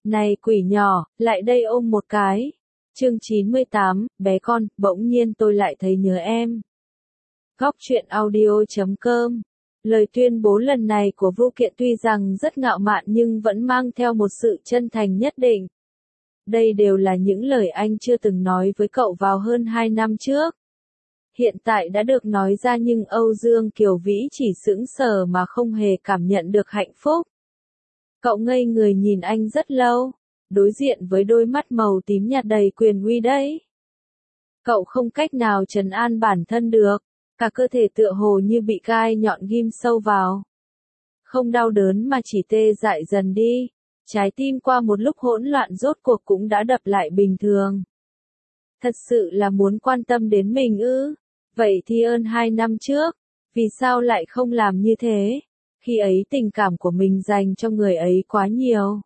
Này quỷ nhỏ, lại đây ôm một cái. Chương 98, bé con, bỗng nhiên tôi lại thấy nhớ em. Góc truyện audio.com. Lời tuyên bố lần này của Vu Kiện tuy rằng rất ngạo mạn nhưng vẫn mang theo một sự chân thành nhất định. Đây đều là những lời anh chưa từng nói với cậu vào hơn 2 năm trước. Hiện tại đã được nói ra nhưng Âu Dương Kiều Vĩ chỉ sững sờ mà không hề cảm nhận được hạnh phúc. Cậu ngây người nhìn anh rất lâu, đối diện với đôi mắt màu tím nhạt đầy quyền uy đấy. Cậu không cách nào trấn an bản thân được, cả cơ thể tựa hồ như bị gai nhọn ghim sâu vào. Không đau đớn mà chỉ tê dại dần đi, trái tim qua một lúc hỗn loạn rốt cuộc cũng đã đập lại bình thường. Thật sự là muốn quan tâm đến mình ư? Vậy thì ơn 2 năm trước, vì sao lại không làm như thế? Khi ấy tình cảm của mình dành cho người ấy quá nhiều.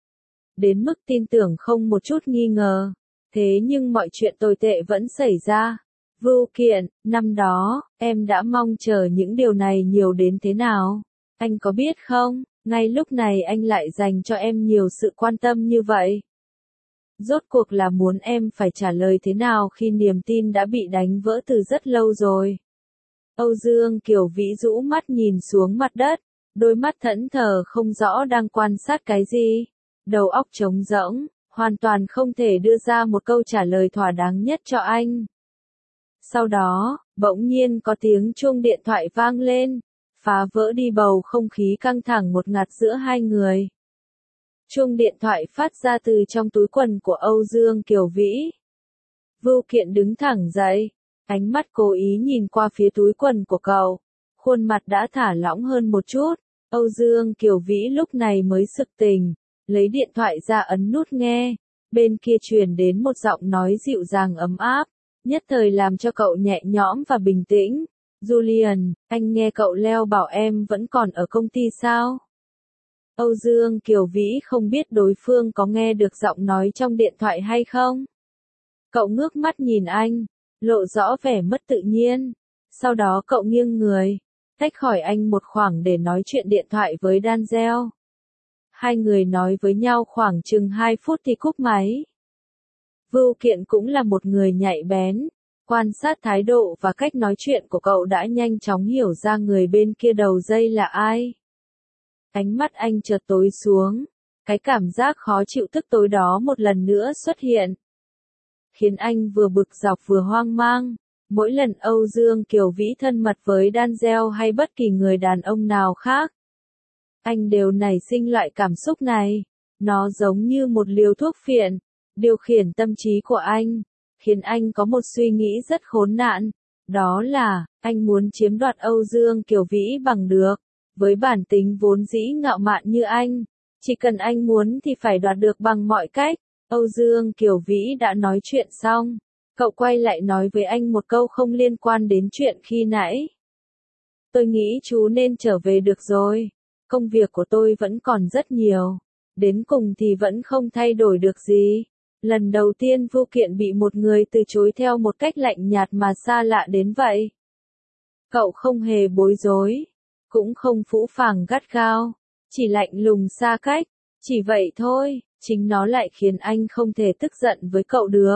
Đến mức tin tưởng không một chút nghi ngờ. Thế nhưng mọi chuyện tồi tệ vẫn xảy ra. Vu Kiện, năm đó, em đã mong chờ những điều này nhiều đến thế nào? Anh có biết không, ngay lúc này anh lại dành cho em nhiều sự quan tâm như vậy. Rốt cuộc là muốn em phải trả lời thế nào khi niềm tin đã bị đánh vỡ từ rất lâu rồi. Âu Dương Kiều Vĩ rũ mắt nhìn xuống mặt đất, đôi mắt thẫn thờ không rõ đang quan sát cái gì. Đầu óc trống rỗng, hoàn toàn không thể đưa ra một câu trả lời thỏa đáng nhất cho anh. Sau đó, bỗng nhiên có tiếng chuông điện thoại vang lên, phá vỡ đi bầu không khí căng thẳng ngột ngạt giữa hai người. Chuông điện thoại phát ra từ trong túi quần của Âu Dương Kiều Vĩ. Vu Kiện đứng thẳng dậy, ánh mắt cố ý nhìn qua phía túi quần của cậu, khuôn mặt đã thả lỏng hơn một chút. Âu Dương Kiều Vĩ lúc này mới sực tỉnh, lấy điện thoại ra ấn nút nghe, bên kia truyền đến một giọng nói dịu dàng ấm áp, nhất thời làm cho cậu nhẹ nhõm và bình tĩnh. Julian, anh nghe cậu Leo bảo em vẫn còn ở công ty sao? Âu Dương Kiều Vĩ không biết đối phương có nghe được giọng nói trong điện thoại hay không. Cậu ngước mắt nhìn anh, lộ rõ vẻ mất tự nhiên. Sau đó cậu nghiêng người, tách khỏi anh một khoảng để nói chuyện điện thoại với Danzel. Hai người nói với nhau khoảng chừng 2 phút thì cúp máy. Vu Kiện cũng là một người nhạy bén, quan sát thái độ và cách nói chuyện của cậu đã nhanh chóng hiểu ra người bên kia đầu dây là ai. Ánh mắt anh chợt tối xuống, cái cảm giác khó chịu tức tối đó một lần nữa xuất hiện. Khiến anh vừa bực dọc vừa hoang mang. Mỗi lần Âu Dương Kiều Vĩ thân mật với Danzel hay bất kỳ người đàn ông nào khác, anh đều nảy sinh loại cảm xúc này. Nó giống như một liều thuốc phiện, điều khiển tâm trí của anh, khiến anh có một suy nghĩ rất khốn nạn. Đó là, anh muốn chiếm đoạt Âu Dương Kiều Vĩ bằng được. Với bản tính vốn dĩ ngạo mạn như anh, chỉ cần anh muốn thì phải đoạt được bằng mọi cách. Âu Dương Kiều Vĩ đã nói chuyện xong, cậu quay lại nói với anh một câu không liên quan đến chuyện khi nãy. Tôi nghĩ chú nên trở về được rồi, công việc của tôi vẫn còn rất nhiều, đến cùng thì vẫn không thay đổi được gì. Lần đầu tiên Vu Kiện bị một người từ chối theo một cách lạnh nhạt mà xa lạ đến vậy. Cậu không hề bối rối, cũng không phũ phàng gắt gao, chỉ lạnh lùng xa cách, chỉ vậy thôi. Chính nó lại khiến anh không thể tức giận với cậu được.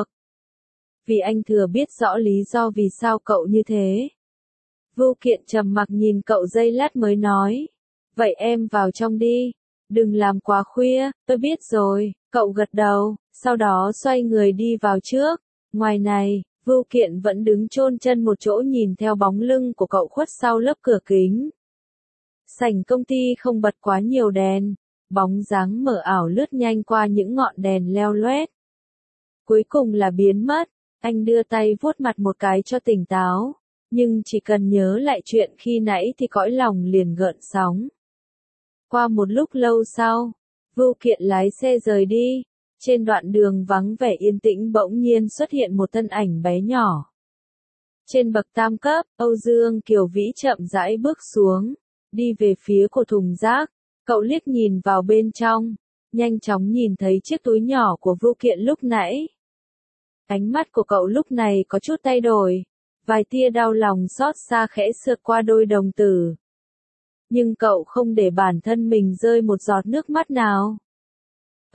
Vì anh thừa biết rõ lý do vì sao cậu như thế. Vu Kiện trầm mặc nhìn cậu giây lát mới nói. Vậy em vào trong đi. Đừng làm quá khuya, tôi biết rồi. Cậu gật đầu, sau đó xoay người đi vào trước. Ngoài này, Vu Kiện vẫn đứng chôn chân một chỗ nhìn theo bóng lưng của cậu khuất sau lớp cửa kính. Sảnh công ty không bật quá nhiều đèn. Bóng dáng mờ ảo lướt nhanh qua những ngọn đèn leo loét. Cuối cùng là biến mất, anh đưa tay vuốt mặt một cái cho tỉnh táo, nhưng chỉ cần nhớ lại chuyện khi nãy thì cõi lòng liền gợn sóng. Qua một lúc lâu sau, Vu Kiện lái xe rời đi, trên đoạn đường vắng vẻ yên tĩnh bỗng nhiên xuất hiện một thân ảnh bé nhỏ. Trên bậc tam cấp, Âu Dương Kiều Vĩ chậm rãi bước xuống, đi về phía của thùng rác. Cậu liếc nhìn vào bên trong, nhanh chóng nhìn thấy chiếc túi nhỏ của Vu Kiện lúc nãy. Ánh mắt của cậu lúc này có chút thay đổi, vài tia đau lòng xót xa khẽ sượt qua đôi đồng tử. Nhưng cậu không để bản thân mình rơi một giọt nước mắt nào.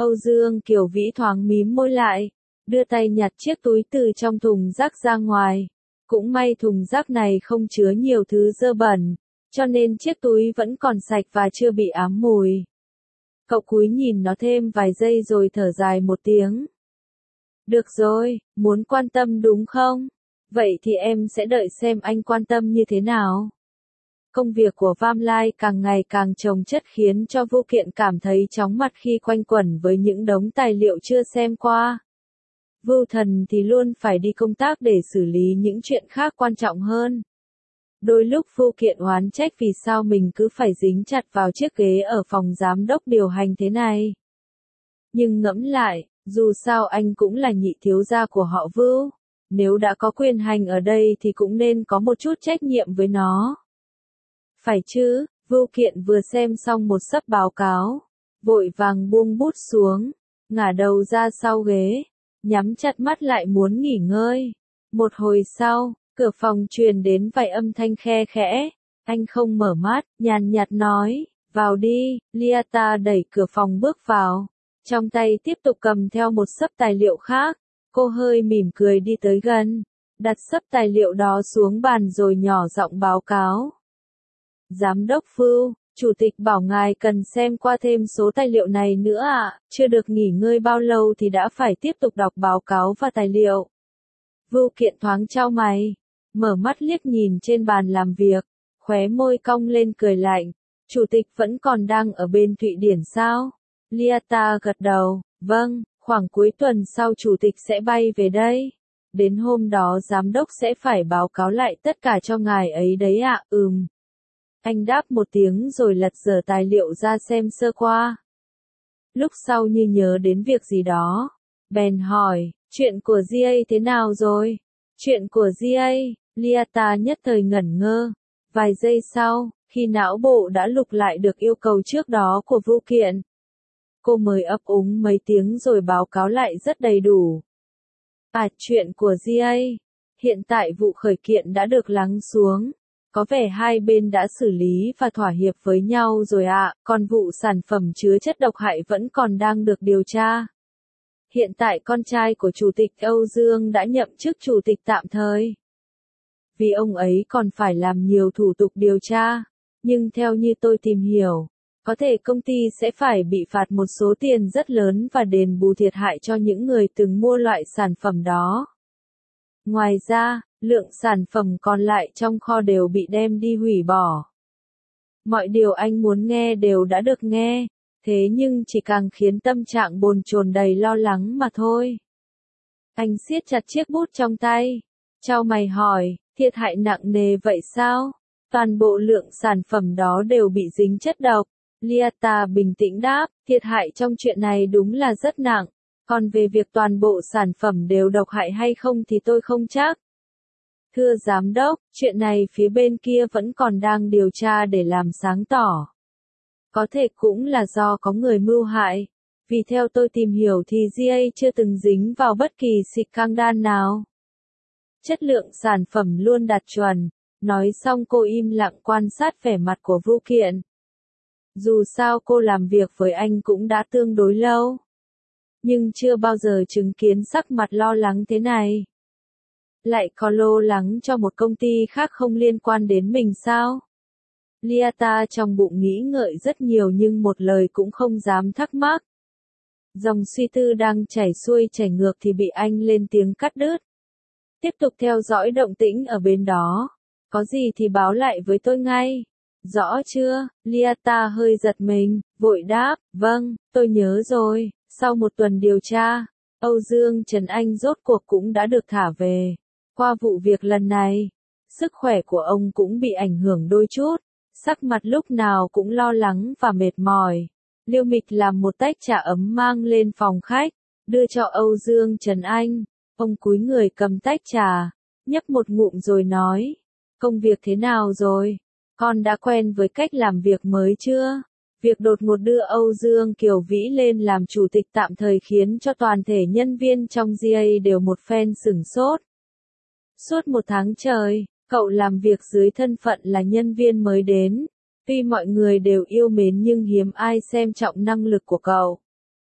Âu Dương Kiều Vĩ thoáng mím môi lại, đưa tay nhặt chiếc túi từ trong thùng rác ra ngoài. Cũng may thùng rác này không chứa nhiều thứ dơ bẩn, cho nên chiếc túi vẫn còn sạch và chưa bị ám mùi. Cậu cúi nhìn nó thêm vài giây rồi thở dài một tiếng. Được rồi, muốn quan tâm đúng không? Vậy thì em sẽ đợi xem anh quan tâm như thế nào. Công việc của Vam Lai càng ngày càng chồng chất khiến cho Vu Kiện cảm thấy chóng mặt khi quanh quẩn với những đống tài liệu chưa xem qua. Vu Thần thì luôn phải đi công tác để xử lý những chuyện khác quan trọng hơn. Đôi lúc Vu Kiện oán trách vì sao mình cứ phải dính chặt vào chiếc ghế ở phòng giám đốc điều hành thế này. Nhưng ngẫm lại, dù sao anh cũng là nhị thiếu gia của họ Vu, nếu đã có quyền hành ở đây thì cũng nên có một chút trách nhiệm với nó. Phải chứ, Vu Kiện vừa xem xong một xấp báo cáo, vội vàng buông bút xuống, ngả đầu ra sau ghế, nhắm chặt mắt lại muốn nghỉ ngơi. Một hồi sau, cửa phòng truyền đến vài âm thanh khe khẽ, anh không mở mắt, nhàn nhạt nói, vào đi. Liata đẩy cửa phòng bước vào, trong tay tiếp tục cầm theo một xấp tài liệu khác, cô hơi mỉm cười đi tới gần, đặt xấp tài liệu đó xuống bàn rồi nhỏ giọng báo cáo. Giám đốc Vu, chủ tịch bảo ngài cần xem qua thêm số tài liệu này nữa ạ, chưa được nghỉ ngơi bao lâu thì đã phải tiếp tục đọc báo cáo và tài liệu. Vu Kiện thoáng chau mày, mở mắt liếc nhìn trên bàn làm việc, khóe môi cong lên cười lạnh, chủ tịch vẫn còn đang ở bên Thụy Điển sao? Liata gật đầu, vâng, khoảng cuối tuần sau chủ tịch sẽ bay về đây. Đến hôm đó giám đốc sẽ phải báo cáo lại tất cả cho ngài ấy đấy ạ, Anh đáp một tiếng rồi lật dở tài liệu ra xem sơ qua. Lúc sau như nhớ đến việc gì đó, bèn hỏi, chuyện của GA thế nào rồi? Chuyện của GA, Liata nhất thời ngẩn ngơ. Vài giây sau, khi não bộ đã lục lại được yêu cầu trước đó của Vu Kiện, cô mới ấp úng mấy tiếng rồi báo cáo lại rất đầy đủ. Chuyện của GA, hiện tại vụ khởi kiện đã được lắng xuống. Có vẻ hai bên đã xử lý và thỏa hiệp với nhau rồi ạ, còn vụ sản phẩm chứa chất độc hại vẫn còn đang được điều tra. Hiện tại con trai của Chủ tịch Âu Dương đã nhậm chức Chủ tịch tạm thời. Vì ông ấy còn phải làm nhiều thủ tục điều tra, nhưng theo như tôi tìm hiểu, có thể công ty sẽ phải bị phạt một số tiền rất lớn và đền bù thiệt hại cho những người từng mua loại sản phẩm đó. Ngoài ra, lượng sản phẩm còn lại trong kho đều bị đem đi hủy bỏ. Mọi điều anh muốn nghe đều đã được nghe, thế nhưng chỉ càng khiến tâm trạng bồn chồn đầy lo lắng mà thôi. Anh siết chặt chiếc bút trong tay, chau mày hỏi, thiệt hại nặng nề vậy sao? Toàn bộ lượng sản phẩm đó đều bị dính chất độc. Liata bình tĩnh đáp, thiệt hại trong chuyện này đúng là rất nặng, còn về việc toàn bộ sản phẩm đều độc hại hay không thì tôi không chắc. Thưa giám đốc, chuyện này phía bên kia vẫn còn đang điều tra để làm sáng tỏ. Có thể cũng là do có người mưu hại, vì theo tôi tìm hiểu thì GA chưa từng dính vào bất kỳ scandal nào. Chất lượng sản phẩm luôn đạt chuẩn. Nói xong cô im lặng quan sát vẻ mặt của Vu Kiện. Dù sao cô làm việc với anh cũng đã tương đối lâu, nhưng chưa bao giờ chứng kiến sắc mặt lo lắng thế này. Lại có lo lắng cho một công ty khác không liên quan đến mình sao? Liata trong bụng nghĩ ngợi rất nhiều nhưng một lời cũng không dám thắc mắc. Dòng suy tư đang chảy xuôi chảy ngược thì bị anh lên tiếng cắt đứt. Tiếp tục theo dõi động tĩnh ở bên đó. Có gì thì báo lại với tôi ngay. Rõ chưa? Liata hơi giật mình, vội đáp, vâng, tôi nhớ rồi. Sau một tuần điều tra, Âu Dương Trần Anh rốt cuộc cũng đã được thả về. Qua vụ việc lần này, sức khỏe của ông cũng bị ảnh hưởng đôi chút, sắc mặt lúc nào cũng lo lắng và mệt mỏi. Liêu Mịch làm một tách trà ấm mang lên phòng khách, đưa cho Âu Dương Trần Anh. Ông cúi người cầm tách trà, nhấp một ngụm rồi nói, công việc thế nào rồi? Con đã quen với cách làm việc mới chưa? Việc đột ngột đưa Âu Dương Kiều Vĩ lên làm chủ tịch tạm thời khiến cho toàn thể nhân viên trong GA đều một phen sửng sốt. Suốt một tháng trời, cậu làm việc dưới thân phận là nhân viên mới đến. Tuy mọi người đều yêu mến nhưng hiếm ai xem trọng năng lực của cậu.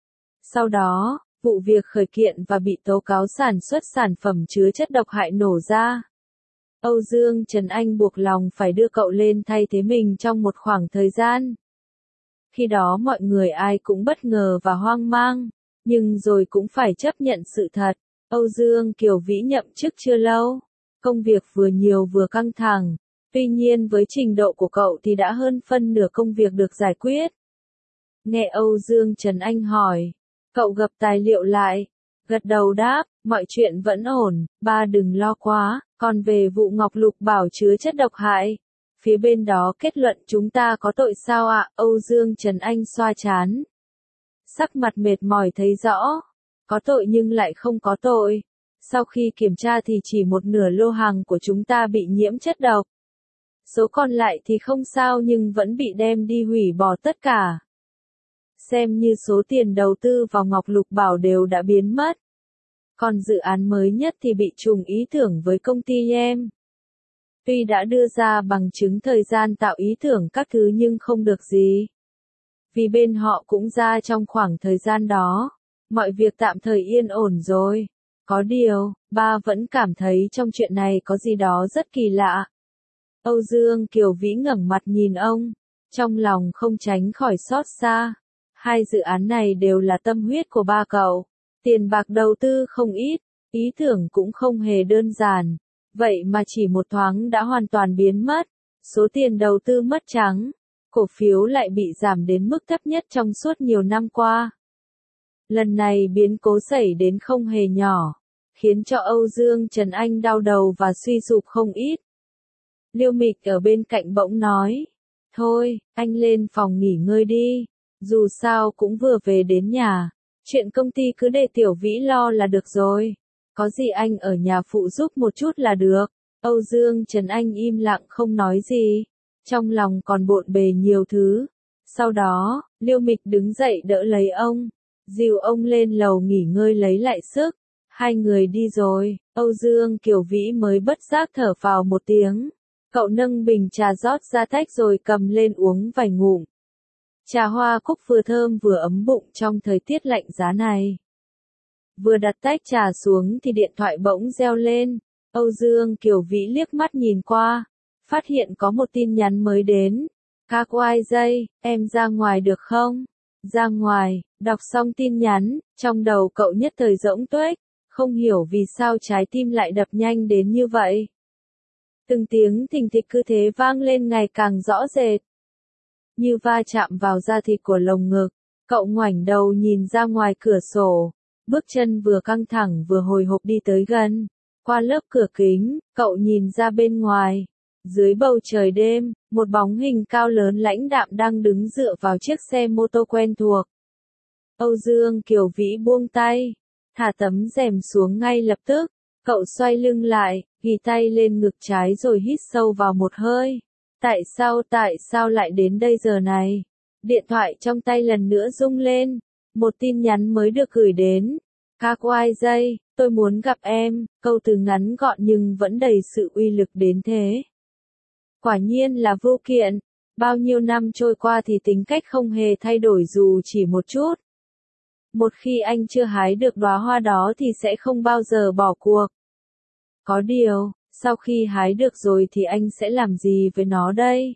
Sau đó, vụ việc khởi kiện và bị tố cáo sản xuất sản phẩm chứa chất độc hại nổ ra. Âu Dương Trần Anh buộc lòng phải đưa cậu lên thay thế mình trong một khoảng thời gian. Khi đó mọi người ai cũng bất ngờ và hoang mang, nhưng rồi cũng phải chấp nhận sự thật. Âu Dương Kiều Vĩ nhậm chức chưa lâu, công việc vừa nhiều vừa căng thẳng, tuy nhiên với trình độ của cậu thì đã hơn phân nửa công việc được giải quyết. Nghe Âu Dương Trần Anh hỏi, cậu gập tài liệu lại, gật đầu đáp, mọi chuyện vẫn ổn, ba đừng lo quá, còn về vụ Ngọc Lục Bảo chứa chất độc hại, phía bên đó kết luận chúng ta có tội sao ạ? Âu Dương Trần Anh xoa trán, sắc mặt mệt mỏi thấy rõ, có tội nhưng lại không có tội. Sau khi kiểm tra thì chỉ một nửa lô hàng của chúng ta bị nhiễm chất độc. Số còn lại thì không sao nhưng vẫn bị đem đi hủy bỏ tất cả. Xem như số tiền đầu tư vào Ngọc Lục Bảo đều đã biến mất. Còn dự án mới nhất thì bị trùng ý tưởng với công ty em. Tuy đã đưa ra bằng chứng thời gian tạo ý tưởng các thứ nhưng không được gì. Vì bên họ cũng ra trong khoảng thời gian đó, mọi việc tạm thời yên ổn rồi. Có điều, ba vẫn cảm thấy trong chuyện này có gì đó rất kỳ lạ. Âu Dương Kiều Vĩ ngẩng mặt nhìn ông, trong lòng không tránh khỏi xót xa. Hai dự án này đều là tâm huyết của ba cậu. Tiền bạc đầu tư không ít, ý tưởng cũng không hề đơn giản. Vậy mà chỉ một thoáng đã hoàn toàn biến mất. Số tiền đầu tư mất trắng. Cổ phiếu lại bị giảm đến mức thấp nhất trong suốt nhiều năm qua. Lần này biến cố xảy đến không hề nhỏ, khiến cho Âu Dương Trần Anh đau đầu và suy sụp không ít. Liêu Mịch ở bên cạnh bỗng nói, thôi, anh lên phòng nghỉ ngơi đi, dù sao cũng vừa về đến nhà, chuyện công ty cứ để Tiểu Vĩ lo là được rồi, có gì anh ở nhà phụ giúp một chút là được. Âu Dương Trần Anh im lặng không nói gì, trong lòng còn bộn bề nhiều thứ. Sau đó, Liêu Mịch đứng dậy đỡ lấy ông, dìu ông lên lầu nghỉ ngơi lấy lại sức. Hai người đi rồi, Âu Dương Kiều Vĩ mới bất giác thở phào một tiếng. Cậu nâng bình trà rót ra tách rồi cầm lên uống vài ngụm. Trà hoa cúc vừa thơm vừa ấm bụng trong thời tiết lạnh giá này. Vừa đặt tách trà xuống thì điện thoại bỗng reo lên. Âu Dương Kiều Vĩ liếc mắt nhìn qua, phát hiện có một tin nhắn mới đến. Các oai dây, em ra ngoài được không? Ra ngoài, đọc xong tin nhắn, trong đầu cậu nhất thời rỗng tuếch, không hiểu vì sao trái tim lại đập nhanh đến như vậy. Từng tiếng thình thịch cứ thế vang lên ngày càng rõ rệt. Như va chạm vào da thịt của lồng ngực, cậu ngoảnh đầu nhìn ra ngoài cửa sổ, bước chân vừa căng thẳng vừa hồi hộp đi tới gần. Qua lớp cửa kính, cậu nhìn ra bên ngoài. Dưới bầu trời đêm, một bóng hình cao lớn lãnh đạm đang đứng dựa vào chiếc xe mô tô quen thuộc. Âu Dương Kiều Vĩ buông tay, thả tấm rèm xuống ngay lập tức. Cậu xoay lưng lại, ghi tay lên ngực trái rồi hít sâu vào một hơi. Tại sao lại đến đây giờ này? Điện thoại trong tay lần nữa rung lên. Một tin nhắn mới được gửi đến. Các oai dây, tôi muốn gặp em. Câu từ ngắn gọn nhưng vẫn đầy sự uy lực đến thế. Quả nhiên là Vô Kiện. Bao nhiêu năm trôi qua thì tính cách không hề thay đổi dù chỉ một chút. Một khi anh chưa hái được đóa hoa đó thì sẽ không bao giờ bỏ cuộc. Có điều, sau khi hái được rồi thì anh sẽ làm gì với nó đây?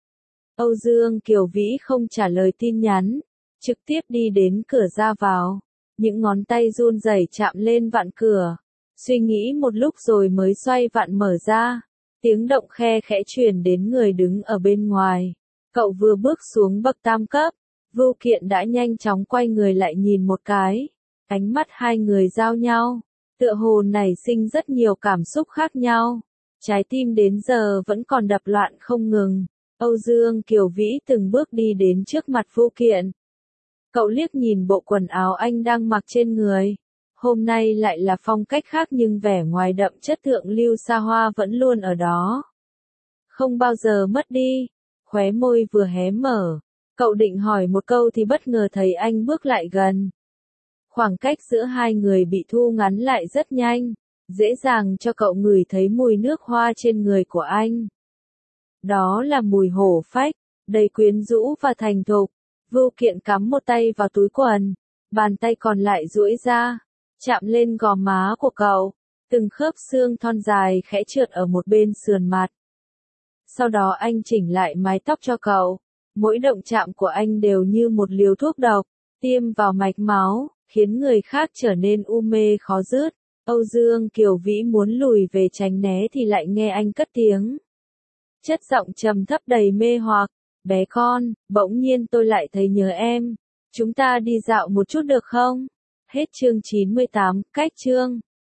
Âu Dương Kiều Vĩ không trả lời tin nhắn, trực tiếp đi đến cửa ra vào. Những ngón tay run rẩy chạm lên vặn cửa. Suy nghĩ một lúc rồi mới xoay vặn mở ra. Tiếng động khe khẽ truyền đến người đứng ở bên ngoài. Cậu vừa bước xuống bậc tam cấp, Vô Kiện đã nhanh chóng quay người lại nhìn một cái. Ánh mắt hai người giao nhau, tựa hồ nảy sinh rất nhiều cảm xúc khác nhau. Trái tim đến giờ vẫn còn đập loạn không ngừng. Âu Dương Kiều Vĩ từng bước đi đến trước mặt Vô Kiện. Cậu liếc nhìn bộ quần áo anh đang mặc trên người. Hôm nay lại là phong cách khác nhưng vẻ ngoài đậm chất thượng lưu xa hoa vẫn luôn ở đó. Không bao giờ mất đi. Khóe môi vừa hé mở. Cậu định hỏi một câu thì bất ngờ thấy anh bước lại gần. Khoảng cách giữa hai người bị thu ngắn lại rất nhanh, dễ dàng cho cậu ngửi thấy mùi nước hoa trên người của anh. Đó là mùi hổ phách, đầy quyến rũ và thành thục. Vô Kiện cắm một tay vào túi quần, Bàn tay còn lại duỗi ra, chạm lên gò má của cậu. Từng khớp xương thon dài khẽ trượt ở một bên sườn mặt. Sau đó anh chỉnh lại mái tóc cho cậu. Mỗi động chạm của anh đều như một liều thuốc độc, tiêm vào mạch máu, khiến người khác trở nên u mê khó dứt. Âu Dương Kiều Vĩ muốn lùi về tránh né thì lại nghe anh cất tiếng. Chất giọng trầm thấp đầy mê hoặc, bé con, bỗng nhiên tôi lại thấy nhớ em. Chúng ta đi dạo một chút được không? Hết chương 98, cách chương.